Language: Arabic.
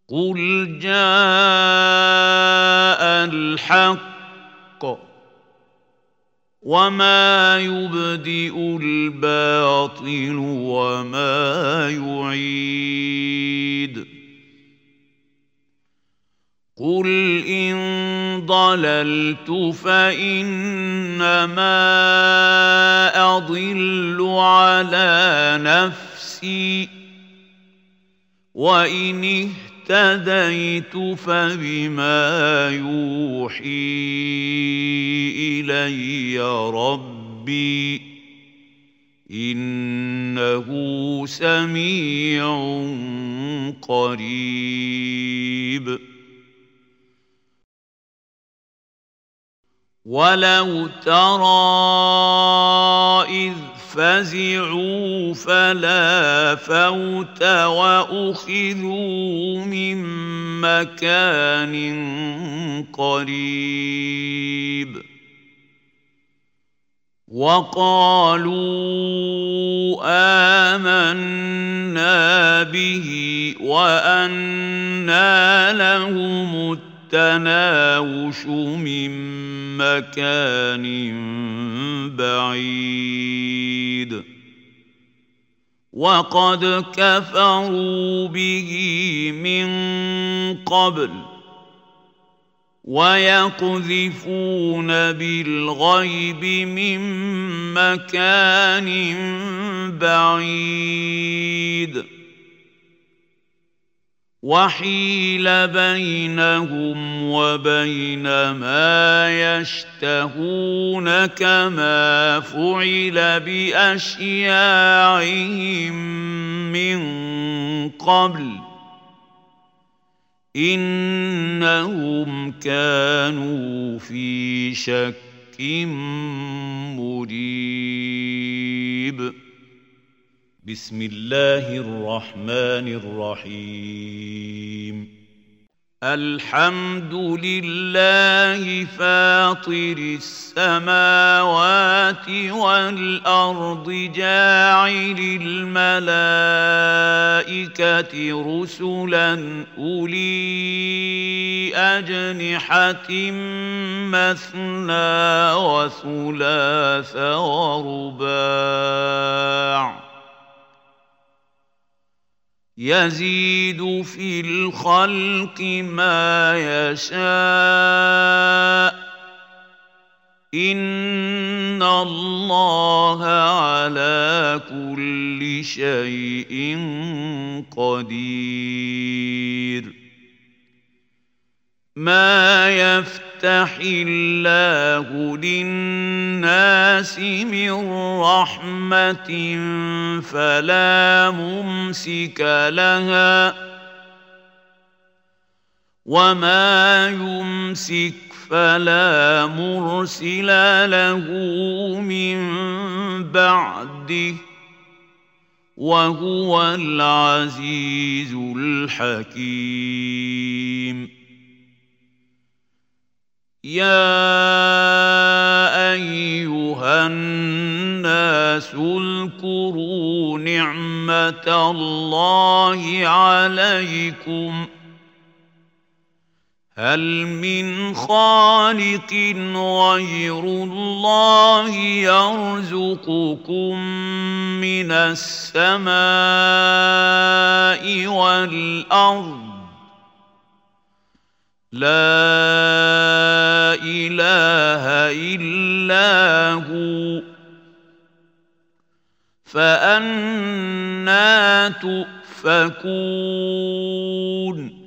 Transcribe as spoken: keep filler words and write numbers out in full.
قل جاء الحق وما يبدئ الباطل وما يعيد قل إن ضللت فإنما أضل على نفسي وإن اهتديت فبما يوحي إلي ربي إنه سميع قريب ولو ترى إذ فزعوا فلا فوت وأخذوا من مكان قريب وقالوا آمنا به وأنى لهم التناوش من مكان بعيد وقد كفروا به من قبل ويقذفون بالغيب من مكان بعيد وحيل بينهم وبين ما يشتهون كما فعل بأشياعهم من قبل إنهم كانوا في شك مريب بسم الله الرحمن الرحيم الحمد لله فاطر السماوات والأرض جاعل الملائكة رسلا أولي أجنحة مثنى وثلاث ورباع يزيد في الخلق ما يشاء إن الله على كل شيء قدير ما يفتح الله للناس من رحمة فلا ممسك لها وما يمسك فلا مرسل له من بعده وهو العزيز الحكيم يا أيها الناس اذكروا نعمة الله عليكم هل من خالق غير الله يرزقكم من السماء والأرض لا إله إلا هو فأنى تؤفكون